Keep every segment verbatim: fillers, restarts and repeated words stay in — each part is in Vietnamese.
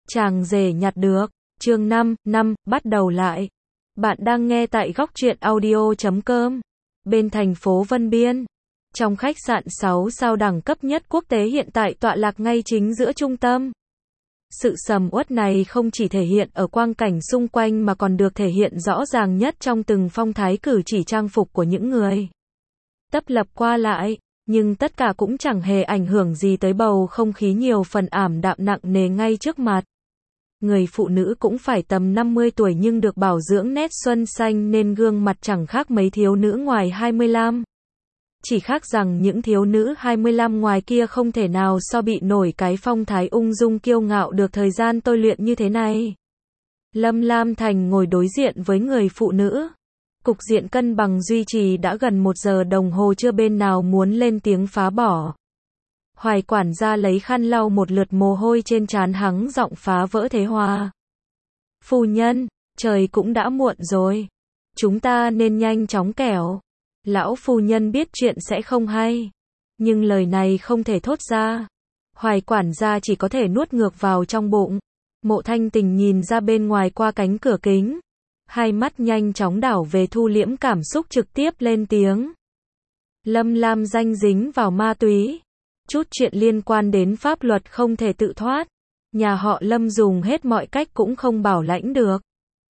Chàng rể nhặt được. Chương năm, năm, bắt đầu lại. Bạn đang nghe tại góc truyện audio chấm com. Bên thành phố Vân Biên. Trong khách sạn sáu sao đẳng cấp nhất quốc tế hiện tại tọa lạc ngay chính giữa trung tâm. Sự sầm uất này không chỉ thể hiện ở quang cảnh xung quanh mà còn được thể hiện rõ ràng nhất trong từng phong thái cử chỉ trang phục của những người tấp lập qua lại, nhưng tất cả cũng chẳng hề ảnh hưởng gì tới bầu không khí nhiều phần ảm đạm nặng nề ngay trước mặt. Người phụ nữ cũng phải tầm năm mươi tuổi nhưng được bảo dưỡng nét xuân xanh nên gương mặt chẳng khác mấy thiếu nữ ngoài hai mươi lăm. Chỉ khác rằng những thiếu nữ hai mươi lăm ngoài kia không thể nào so bị nổi cái phong thái ung dung kiêu ngạo được thời gian tôi luyện như thế này. Lâm Lam Thành ngồi đối diện với người phụ nữ. Cục diện cân bằng duy trì đã gần một giờ đồng hồ chưa bên nào muốn lên tiếng phá bỏ. Hoài quản gia lấy khăn lau một lượt mồ hôi trên trán hắng giọng phá vỡ thế hòa. Phu nhân, trời cũng đã muộn rồi. Chúng ta nên nhanh chóng kẻo. Lão phu nhân biết chuyện sẽ không hay. Nhưng lời này không thể thốt ra. Hoài quản gia chỉ có thể nuốt ngược vào trong bụng. Mộ Thanh Tình nhìn ra bên ngoài qua cánh cửa kính. Hai mắt nhanh chóng đảo về thu liễm cảm xúc trực tiếp lên tiếng. Lâm Lam danh dính vào ma túy. Chút chuyện liên quan đến pháp luật không thể tự thoát. Nhà họ Lâm dùng hết mọi cách cũng không bảo lãnh được.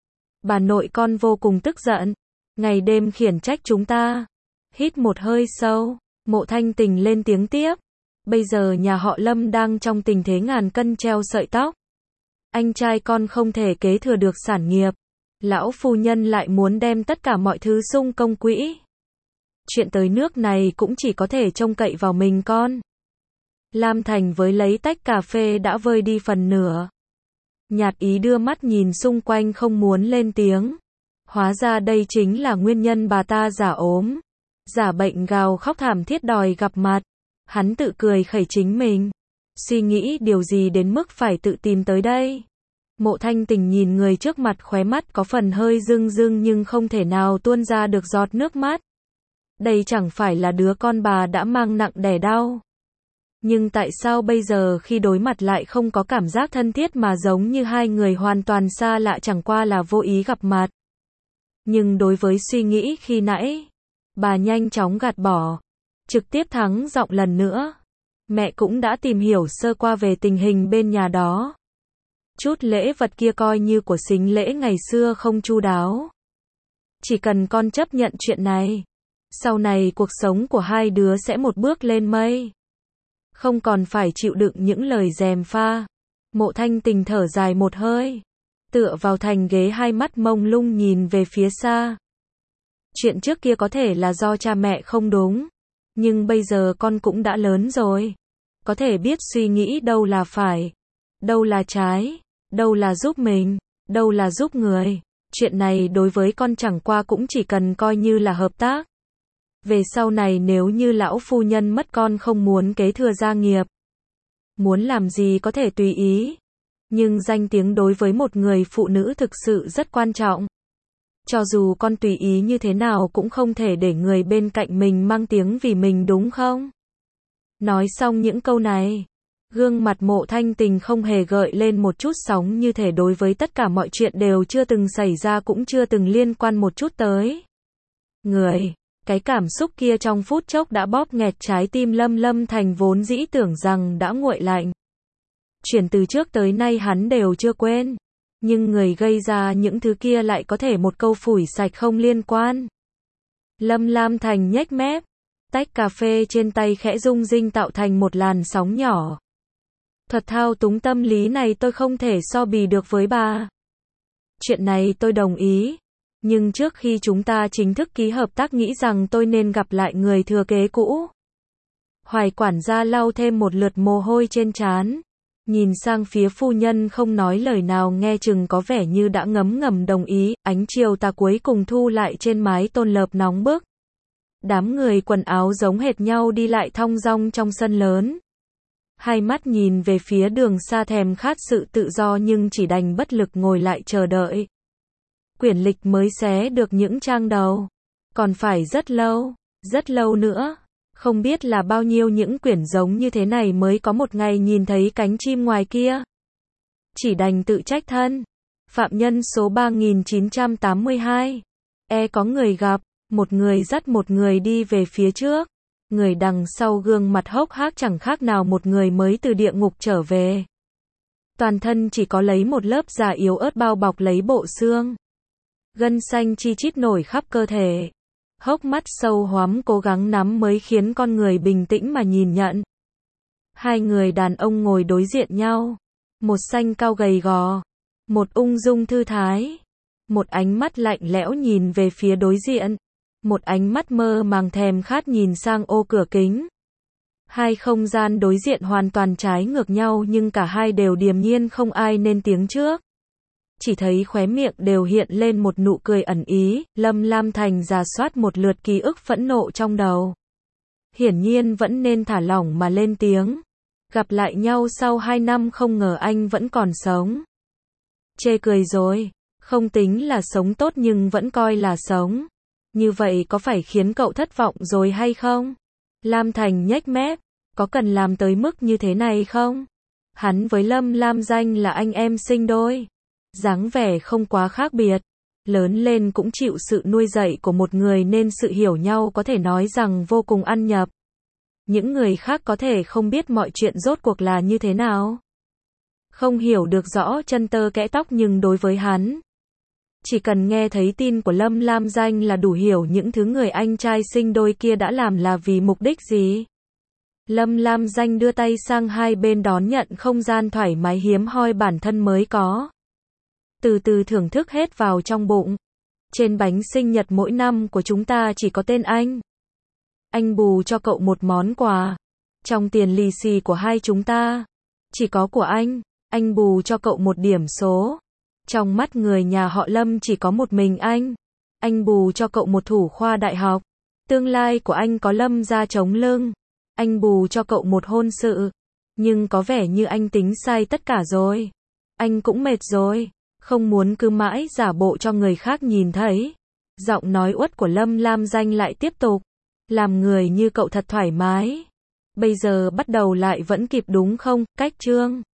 Bà nội con vô cùng tức giận. Ngày đêm khiển trách chúng ta. Hít một hơi sâu. Mộ Thanh Tình lên tiếng tiếp. Bây giờ nhà họ Lâm đang trong tình thế ngàn cân treo sợi tóc. Anh trai con không thể kế thừa được sản nghiệp. Lão phu nhân lại muốn đem tất cả mọi thứ sung công quỹ. Chuyện tới nước này cũng chỉ có thể trông cậy vào mình con. Lam Thành với lấy tách cà phê đã vơi đi phần nửa. Nhạt ý đưa mắt nhìn xung quanh không muốn lên tiếng. Hóa ra đây chính là nguyên nhân bà ta giả ốm. Giả bệnh gào khóc thảm thiết đòi gặp mặt. Hắn tự cười khẩy chính mình. Suy nghĩ điều gì đến mức phải tự tìm tới đây. Mộ Thanh Tình nhìn người trước mặt khóe mắt có phần hơi rưng rưng nhưng không thể nào tuôn ra được giọt nước mắt. Đây chẳng phải là đứa con bà đã mang nặng đẻ đau. Nhưng tại sao bây giờ khi đối mặt lại không có cảm giác thân thiết mà giống như hai người hoàn toàn xa lạ chẳng qua là vô ý gặp mặt. Nhưng đối với suy nghĩ khi nãy, bà nhanh chóng gạt bỏ. Trực tiếp thắng giọng lần nữa. Mẹ cũng đã tìm hiểu sơ qua về tình hình bên nhà đó. Chút lễ vật kia coi như của sính lễ ngày xưa không chu đáo. Chỉ cần con chấp nhận chuyện này, sau này cuộc sống của hai đứa sẽ một bước lên mây. Không còn phải chịu đựng những lời gièm pha. Mộ Thanh Tình thở dài một hơi. Tựa vào thành ghế hai mắt mông lung nhìn về phía xa. Chuyện trước kia có thể là do cha mẹ không đúng. Nhưng bây giờ con cũng đã lớn rồi. Có thể biết suy nghĩ đâu là phải. Đâu là trái. Đâu là giúp mình. Đâu là giúp người. Chuyện này đối với con chẳng qua cũng chỉ cần coi như là hợp tác. Về sau này nếu như lão phu nhân mất con không muốn kế thừa gia nghiệp. Muốn làm gì có thể tùy ý. Nhưng danh tiếng đối với một người phụ nữ thực sự rất quan trọng. Cho dù con tùy ý như thế nào cũng không thể để người bên cạnh mình mang tiếng vì mình đúng không? Nói xong những câu này, gương mặt Mộ Thanh Tình không hề gợi lên một chút sóng như thể đối với tất cả mọi chuyện đều chưa từng xảy ra cũng chưa từng liên quan một chút tới người. Cái cảm xúc kia trong phút chốc đã bóp nghẹt trái tim Lâm Lâm Thành vốn dĩ tưởng rằng đã nguội lạnh. Chuyện từ trước tới nay hắn đều chưa quên. Nhưng người gây ra những thứ kia lại có thể một câu phủi sạch không liên quan. Lâm Lam Thành nhếch mép. Tách cà phê trên tay khẽ rung rinh tạo thành một làn sóng nhỏ. Thuật thao túng tâm lý này tôi không thể so bì được với bà. Chuyện này tôi đồng ý. Nhưng trước khi chúng ta chính thức ký hợp tác nghĩ rằng tôi nên gặp lại người thừa kế cũ. Hoài quản gia lau thêm một lượt mồ hôi trên trán. Nhìn sang phía phu nhân không nói lời nào nghe chừng có vẻ như đã ngấm ngầm đồng ý. Ánh chiều tà cuối cùng thu lại trên mái tôn lợp nóng bức. Đám người quần áo giống hệt nhau đi lại thong dong trong sân lớn. Hai mắt nhìn về phía đường xa thèm khát sự tự do nhưng chỉ đành bất lực ngồi lại chờ đợi. Quyển lịch mới xé được những trang đầu. Còn phải rất lâu, rất lâu nữa. Không biết là bao nhiêu những quyển giống như thế này mới có một ngày nhìn thấy cánh chim ngoài kia. chỉ đành tự trách thân. Phạm nhân số ba nghìn chín trăm tám mươi hai. E có người gặp, một người dắt một người đi về phía trước. Người đằng sau gương mặt hốc hác chẳng khác nào một người mới từ địa ngục trở về. Toàn thân chỉ có lấy một lớp da yếu ớt bao bọc lấy bộ xương. Gân xanh chi chít nổi khắp cơ thể. Hốc mắt sâu hoắm cố gắng nắm mới khiến con người bình tĩnh mà nhìn nhận. Hai người đàn ông ngồi đối diện nhau. Một xanh cao gầy gò. Một ung dung thư thái. Một ánh mắt lạnh lẽo nhìn về phía đối diện. Một ánh mắt mơ màng thèm khát nhìn sang ô cửa kính. Hai không gian đối diện hoàn toàn trái ngược nhau nhưng cả hai đều điềm nhiên không ai nên tiếng trước. Chỉ thấy khóe miệng đều hiện lên một nụ cười ẩn ý, Lâm Lam Thành rà soát một lượt ký ức phẫn nộ trong đầu. Hiển nhiên vẫn nên thả lỏng mà lên tiếng. Gặp lại nhau sau hai năm không ngờ anh vẫn còn sống. Chê cười rồi, không tính là sống tốt nhưng vẫn coi là sống. Như vậy có phải khiến cậu thất vọng rồi hay không? Lam Thành nhếch mép, có cần làm tới mức như thế này không? Hắn với Lâm Lam Danh là anh em sinh đôi. Dáng vẻ không quá khác biệt. Lớn lên cũng chịu sự nuôi dạy của một người nên sự hiểu nhau có thể nói rằng vô cùng ăn nhập. Những người khác có thể không biết mọi chuyện rốt cuộc là như thế nào. Không hiểu được rõ chân tơ kẽ tóc nhưng đối với hắn, chỉ cần nghe thấy tin của Lâm Lam Danh là đủ hiểu những thứ người anh trai sinh đôi kia đã làm là vì mục đích gì. Lâm Lam Danh đưa tay sang hai bên đón nhận không gian thoải mái hiếm hoi bản thân mới có. Từ từ thưởng thức hết vào trong bụng. Trên bánh sinh nhật mỗi năm của chúng ta chỉ có tên anh. Anh bù cho cậu một món quà. Trong tiền lì xì của hai chúng ta, chỉ có của anh. Anh bù cho cậu một điểm số. Trong mắt người nhà họ Lâm chỉ có một mình anh. Anh bù cho cậu một thủ khoa đại học. Tương lai của anh có Lâm gia chống lưng. Anh bù cho cậu một hôn sự. Nhưng có vẻ như anh tính sai tất cả rồi. Anh cũng mệt rồi. Không muốn cứ mãi giả bộ cho người khác nhìn thấy. Giọng nói uất của Lâm Lam Danh lại tiếp tục. Làm người như cậu thật thoải mái. Bây giờ bắt đầu lại vẫn kịp đúng không? Cách chương